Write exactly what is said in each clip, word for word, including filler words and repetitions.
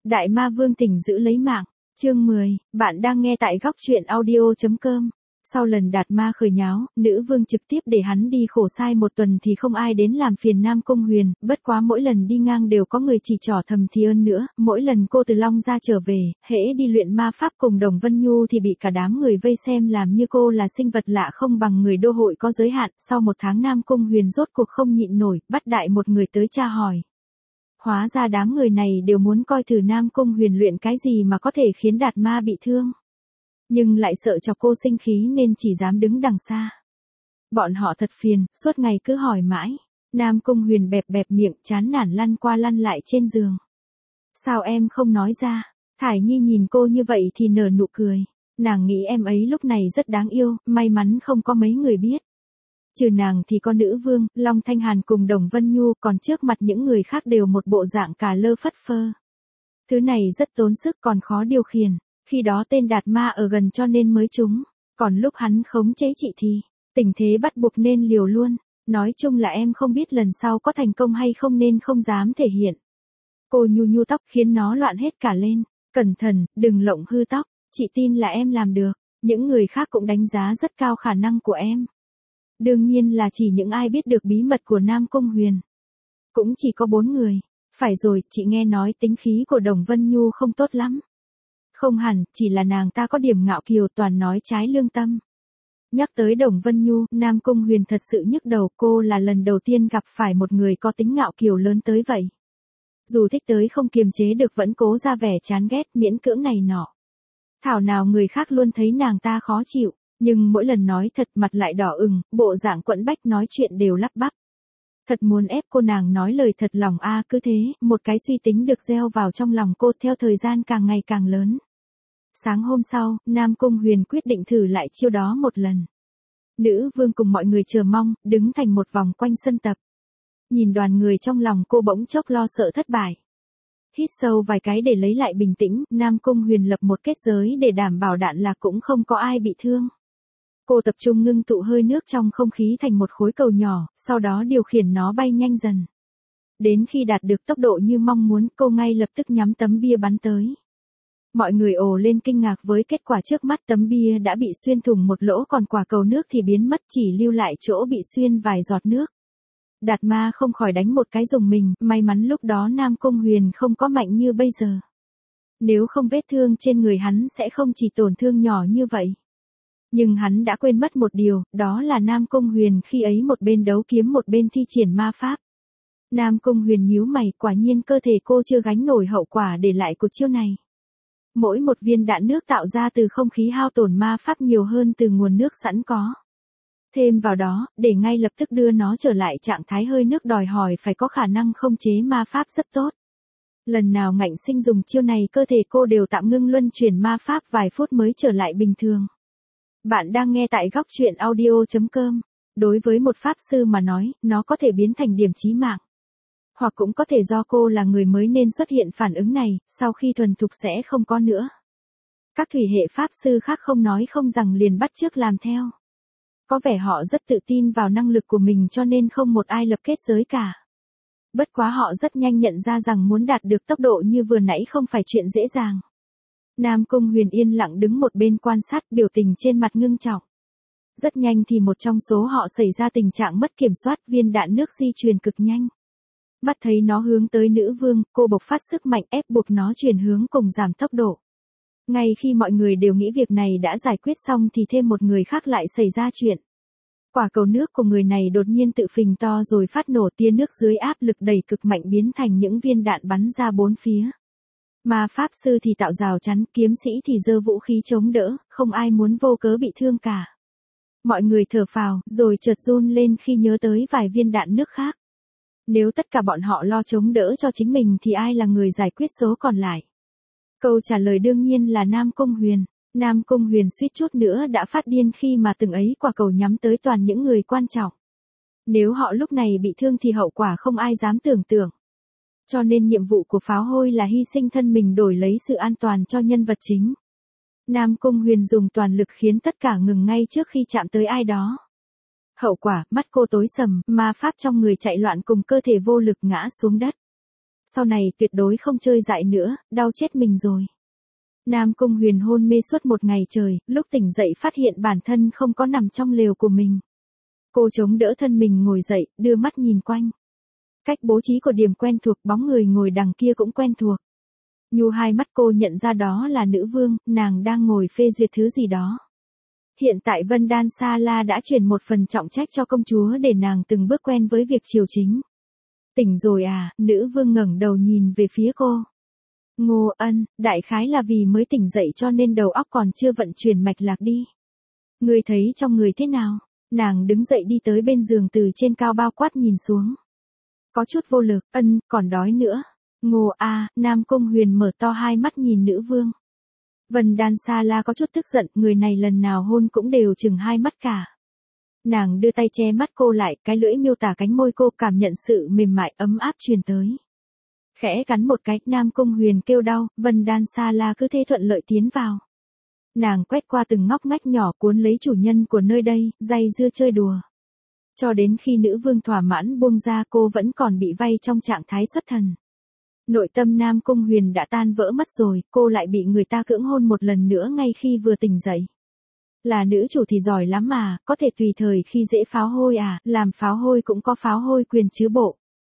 Đại ma vương tỉnh giữ lấy mạng. Chương mười, bạn đang nghe tại góc truyện audio chấm com. Sau lần Đạt Ma khởi nháo, nữ vương trực tiếp để hắn đi khổ sai một tuần thì không ai đến làm phiền Nam Cung Huyền, bất quá mỗi lần đi ngang đều có người chỉ trỏ thầm thì ơn nữa, mỗi lần cô từ Long ra trở về, hễ đi luyện ma pháp cùng Đồng Vân Nhu thì bị cả đám người vây xem làm như cô là sinh vật lạ không bằng người đô hội có giới hạn, sau một tháng Nam Cung Huyền rốt cuộc không nhịn nổi, bắt đại một người tới tra hỏi. Hóa ra đám người này đều muốn coi thử Nam Cung Huyền luyện cái gì mà có thể khiến Đạt Ma bị thương. Nhưng lại sợ cho cô sinh khí nên chỉ dám đứng đằng xa. Bọn họ thật phiền, suốt ngày cứ hỏi mãi. Nam Cung Huyền bẹp bẹp miệng chán nản lăn qua lăn lại trên giường. Sao em không nói ra? Thải Nhi nhìn cô như vậy thì nở nụ cười. Nàng nghĩ em ấy lúc này rất đáng yêu, may mắn không có mấy người biết. Trừ nàng thì có nữ vương, Long Thanh Hàn cùng Đồng Vân Nhu, còn trước mặt những người khác đều một bộ dạng cà lơ phất phơ. Thứ này rất tốn sức còn khó điều khiển. Khi đó tên Đạt Ma ở gần cho nên mới trúng, còn lúc hắn khống chế chị thì, tình thế bắt buộc nên liều luôn. Nói chung là em không biết lần sau có thành công hay không nên không dám thể hiện. Cô nhu nhu tóc khiến nó loạn hết cả lên, cẩn thận, đừng lộng hư tóc, chị tin là em làm được, những người khác cũng đánh giá rất cao khả năng của em. Đương nhiên là chỉ những ai biết được bí mật của Nam Cung Huyền. Cũng chỉ có bốn người, phải rồi, chị nghe nói tính khí của Đồng Vân Nhu không tốt lắm. Không hẳn, chỉ là nàng ta có điểm ngạo kiều toàn nói trái lương tâm. Nhắc tới Đồng Vân Nhu, Nam Cung Huyền thật sự nhức đầu, cô là lần đầu tiên gặp phải một người có tính ngạo kiều lớn tới vậy. Dù thích tới không kiềm chế được vẫn cố ra vẻ chán ghét miễn cưỡng này nọ. Thảo nào người khác luôn thấy nàng ta khó chịu, nhưng mỗi lần nói thật mặt lại đỏ ửng, bộ dạng quẫn bách nói chuyện đều lắp bắp. Thật muốn ép cô nàng nói lời thật lòng a à, cứ thế, một cái suy tính được gieo vào trong lòng cô theo thời gian càng ngày càng lớn. Sáng hôm sau, Nam Cung Huyền quyết định thử lại chiêu đó một lần. Nữ vương cùng mọi người chờ mong, đứng thành một vòng quanh sân tập. Nhìn đoàn người trong lòng cô bỗng chốc lo sợ thất bại. Hít sâu vài cái để lấy lại bình tĩnh, Nam Cung Huyền lập một kết giới để đảm bảo đạn lạc cũng không có ai bị thương. Cô tập trung ngưng tụ hơi nước trong không khí thành một khối cầu nhỏ, sau đó điều khiển nó bay nhanh dần. Đến khi đạt được tốc độ như mong muốn, cô ngay lập tức nhắm tấm bia bắn tới. Mọi người ồ lên kinh ngạc với kết quả trước mắt, tấm bia đã bị xuyên thủng một lỗ còn quả cầu nước thì biến mất chỉ lưu lại chỗ bị xuyên vài giọt nước. Đạt Ma không khỏi đánh một cái rùng mình, may mắn lúc đó Nam Cung Huyền không có mạnh như bây giờ. Nếu không vết thương trên người hắn sẽ không chỉ tổn thương nhỏ như vậy. Nhưng hắn đã quên mất một điều, đó là Nam Cung Huyền khi ấy một bên đấu kiếm một bên thi triển ma pháp. Nam Cung Huyền nhíu mày, quả nhiên cơ thể cô chưa gánh nổi hậu quả để lại của chiêu này. Mỗi một viên đạn nước tạo ra từ không khí hao tổn ma pháp nhiều hơn từ nguồn nước sẵn có. Thêm vào đó, để ngay lập tức đưa nó trở lại trạng thái hơi nước đòi hỏi phải có khả năng không chế ma pháp rất tốt. Lần nào Ngạnh Sinh dùng chiêu này cơ thể cô đều tạm ngưng luân chuyển ma pháp vài phút mới trở lại bình thường. Bạn đang nghe tại góc truyện audio chấm com. Đối với một pháp sư mà nói, nó có thể biến thành điểm chí mạng. Hoặc cũng có thể do cô là người mới nên xuất hiện phản ứng này, sau khi thuần thục sẽ không có nữa. Các thủy hệ pháp sư khác không nói không rằng liền bắt chước làm theo. Có vẻ họ rất tự tin vào năng lực của mình cho nên không một ai lập kết giới cả. Bất quá họ rất nhanh nhận ra rằng muốn đạt được tốc độ như vừa nãy không phải chuyện dễ dàng. Nam Cung Huyền yên lặng đứng một bên quan sát, biểu tình trên mặt ngưng trọng. Rất nhanh thì một trong số họ xảy ra tình trạng mất kiểm soát, viên đạn nước di chuyển cực nhanh. Mắt thấy nó hướng tới nữ vương, cô bộc phát sức mạnh ép buộc nó chuyển hướng cùng giảm tốc độ. Ngay khi mọi người đều nghĩ việc này đã giải quyết xong thì thêm một người khác lại xảy ra chuyện. Quả cầu nước của người này đột nhiên tự phình to rồi phát nổ, tia nước dưới áp lực đẩy cực mạnh biến thành những viên đạn bắn ra bốn phía. Ma pháp sư thì tạo rào chắn, kiếm sĩ thì giơ vũ khí chống đỡ, không ai muốn vô cớ bị thương cả. Mọi người thở phào, rồi chợt run lên khi nhớ tới vài viên đạn nước khác. Nếu tất cả bọn họ lo chống đỡ cho chính mình thì ai là người giải quyết số còn lại? Câu trả lời đương nhiên là Nam Cung Huyền. Nam Cung Huyền suýt chút nữa đã phát điên khi mà từng ấy quả cầu nhắm tới toàn những người quan trọng. Nếu họ lúc này bị thương thì hậu quả không ai dám tưởng tượng. Cho nên nhiệm vụ của pháo hôi là hy sinh thân mình đổi lấy sự an toàn cho nhân vật chính. Nam Cung Huyền dùng toàn lực khiến tất cả ngừng ngay trước khi chạm tới ai đó. Hậu quả, mắt cô tối sầm, ma pháp trong người chạy loạn cùng cơ thể vô lực ngã xuống đất. Sau này tuyệt đối không chơi dại nữa, đau chết mình rồi. Nam Cung Huyền hôn mê suốt một ngày trời, lúc tỉnh dậy phát hiện bản thân không có nằm trong lều của mình. Cô chống đỡ thân mình ngồi dậy, đưa mắt nhìn quanh. Cách bố trí của điểm quen thuộc, bóng người ngồi đằng kia cũng quen thuộc. Nhu hai mắt cô nhận ra đó là nữ vương, nàng đang ngồi phê duyệt thứ gì đó. Hiện tại Vân Đan Sa La đã chuyển một phần trọng trách cho công chúa để nàng từng bước quen với việc triều chính. Tỉnh rồi à, nữ vương ngẩng đầu nhìn về phía cô. Ngô Ân, đại khái là vì mới tỉnh dậy cho nên đầu óc còn chưa vận chuyển mạch lạc đi. Ngươi thấy trong người thế nào? Nàng đứng dậy đi tới bên giường từ trên cao bao quát nhìn xuống. Có chút vô lực, Ân, còn đói nữa. Ngô a, Nam Cung Huyền mở to hai mắt nhìn nữ vương. Vân Đan Sa La có chút tức giận, người này lần nào hôn cũng đều chừng hai mắt cả. Nàng đưa tay che mắt cô lại, cái lưỡi miêu tả cánh môi cô, cảm nhận sự mềm mại ấm áp truyền tới. Khẽ cắn một cái, Nam Cung Huyền kêu đau, Vân Đan Sa La cứ thế thuận lợi tiến vào. Nàng quét qua từng ngóc ngách nhỏ cuốn lấy chủ nhân của nơi đây, day dưa chơi đùa. Cho đến khi nữ vương thỏa mãn buông ra cô vẫn còn bị vây trong trạng thái xuất thần. Nội tâm Nam Cung Huyền đã tan vỡ mất rồi, cô lại bị người ta cưỡng hôn một lần nữa ngay khi vừa tỉnh dậy. Là nữ chủ thì giỏi lắm mà, có thể tùy thời khi dễ pháo hôi à, làm pháo hôi cũng có pháo hôi quyền chứ bộ.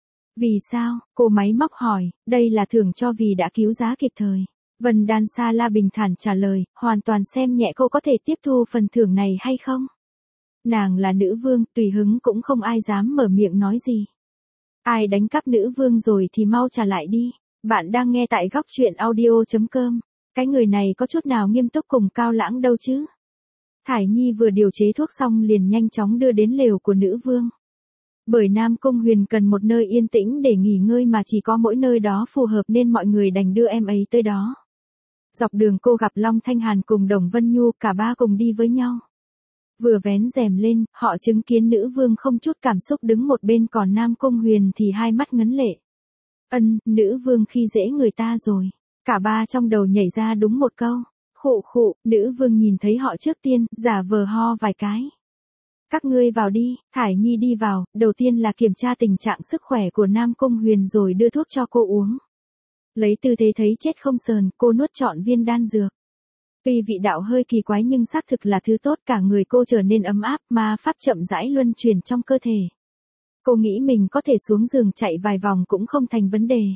Vì sao, cô máy móc hỏi, đây là thưởng cho vì đã cứu giá kịp thời. Vân Đan Sa La bình thản trả lời, hoàn toàn xem nhẹ cô có thể tiếp thu phần thưởng này hay không. Nàng là nữ vương, tùy hứng cũng không ai dám mở miệng nói gì. Ai đánh cắp nữ vương rồi thì mau trả lại đi. Bạn đang nghe tại góc truyện audio chấm com. Cái người này có chút nào nghiêm túc cùng Cao Lãng đâu chứ. Thải Nhi vừa điều chế thuốc xong liền nhanh chóng đưa đến lều của nữ vương. Bởi Nam Cung Huyền cần một nơi yên tĩnh để nghỉ ngơi mà chỉ có mỗi nơi đó phù hợp nên mọi người đành đưa em ấy tới đó. Dọc đường cô gặp Long Thanh Hàn cùng Đồng Vân Nhu, cả ba cùng đi với nhau. Vừa vén rèm lên, họ chứng kiến nữ vương không chút cảm xúc đứng một bên, còn Nam Cung Huyền thì hai mắt ngấn lệ. Ân, nữ vương khi dễ người ta rồi. Cả ba trong đầu nhảy ra đúng một câu. Khụ khụ, nữ vương nhìn thấy họ trước tiên, giả vờ ho vài cái. Các ngươi vào đi, Thải Nhi đi vào, đầu tiên là kiểm tra tình trạng sức khỏe của Nam Cung Huyền rồi đưa thuốc cho cô uống. Lấy tư thế thấy chết không sờn, cô nuốt trọn viên đan dược. Tuy vị đạo hơi kỳ quái nhưng xác thực là thứ tốt, cả người cô trở nên ấm áp, ma pháp chậm rãi luân chuyển trong cơ thể. Cô nghĩ mình có thể xuống giường chạy vài vòng cũng không thành vấn đề.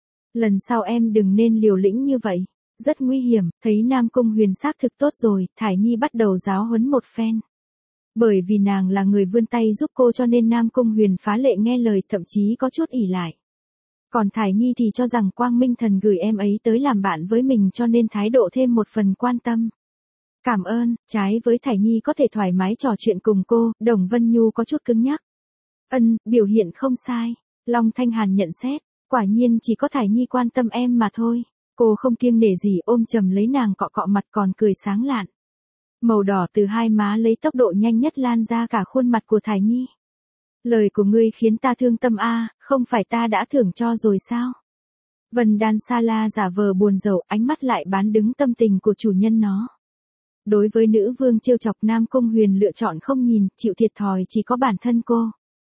Lần sau em đừng nên liều lĩnh như vậy, rất nguy hiểm. Thấy Nam Cung Huyền xác thực tốt rồi, Thải Nhi bắt đầu giáo huấn một phen. Bởi vì nàng là người vươn tay giúp cô cho nên Nam Cung Huyền phá lệ nghe lời, thậm chí có chút ỷ lại. Còn Thải Nhi thì cho rằng Quang Minh Thần gửi em ấy tới làm bạn với mình cho nên thái độ thêm một phần quan tâm. Cảm ơn, trái với Thải Nhi có thể thoải mái trò chuyện cùng cô, Đồng Vân Nhu có chút cứng nhắc. Ân, biểu hiện không sai. Long Thanh Hàn nhận xét, quả nhiên chỉ có Thải Nhi quan tâm em mà thôi. Cô không kiêng nể gì ôm chầm lấy nàng cọ cọ mặt còn cười sáng lạn. Màu đỏ từ hai má lấy tốc độ nhanh nhất lan ra cả khuôn mặt của Thải Nhi. Lời của ngươi khiến ta thương tâm a, không phải ta đã thưởng cho rồi sao? Vân Đan Sa La giả vờ buồn rầu, ánh mắt lại bán đứng tâm tình của chủ nhân nó. Đối với nữ vương trêu chọc, Nam Cung Huyền lựa chọn không nhìn, chịu thiệt thòi chỉ có bản thân cô.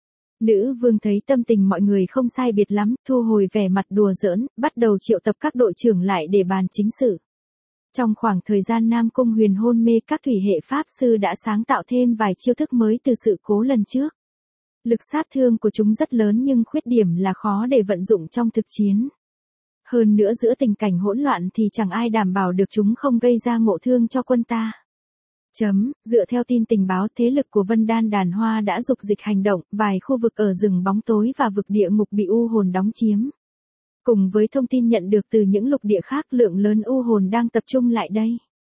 Nữ vương thấy tâm tình mọi người không sai biệt lắm, thu hồi vẻ mặt đùa giỡn, bắt đầu triệu tập các đội trưởng lại để bàn chính sự. Trong khoảng thời gian Nam Cung Huyền hôn mê, các thủy hệ pháp sư đã sáng tạo thêm vài chiêu thức mới từ sự cố lần trước. Lực sát thương của chúng rất lớn nhưng khuyết điểm là khó để vận dụng trong thực chiến. Hơn nữa giữa tình cảnh hỗn loạn thì chẳng ai đảm bảo được chúng không gây ra ngộ thương cho quân ta. Chấm, dựa theo tin tình báo, thế lực của Vân Đan Đàn Hoa đã dục dịch hành động, vài khu vực ở rừng bóng tối và vực địa ngục bị u hồn đóng chiếm. Cùng với thông tin nhận được từ những lục địa khác, lượng lớn u hồn đang tập trung lại đây.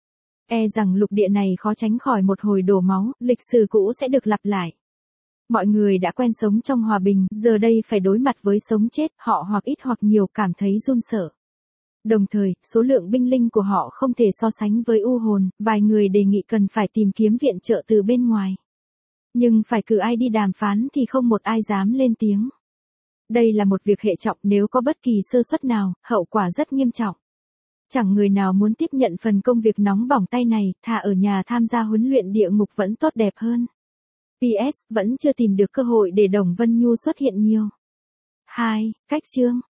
E rằng lục địa này khó tránh khỏi một hồi đổ máu, lịch sử cũ sẽ được lặp lại. Mọi người đã quen sống trong hòa bình, giờ đây phải đối mặt với sống chết, họ hoặc ít hoặc nhiều cảm thấy run sợ. Đồng thời, số lượng binh linh của họ không thể so sánh với u hồn, vài người đề nghị cần phải tìm kiếm viện trợ từ bên ngoài. Nhưng phải cử ai đi đàm phán thì không một ai dám lên tiếng. Đây là một việc hệ trọng, nếu có bất kỳ sơ suất nào, hậu quả rất nghiêm trọng. Chẳng người nào muốn tiếp nhận phần công việc nóng bỏng tay này, thà ở nhà tham gia huấn luyện địa ngục vẫn tốt đẹp hơn. pê ét, vẫn chưa tìm được cơ hội để Đồng Vân Nhu xuất hiện nhiều. hai. Cách chương.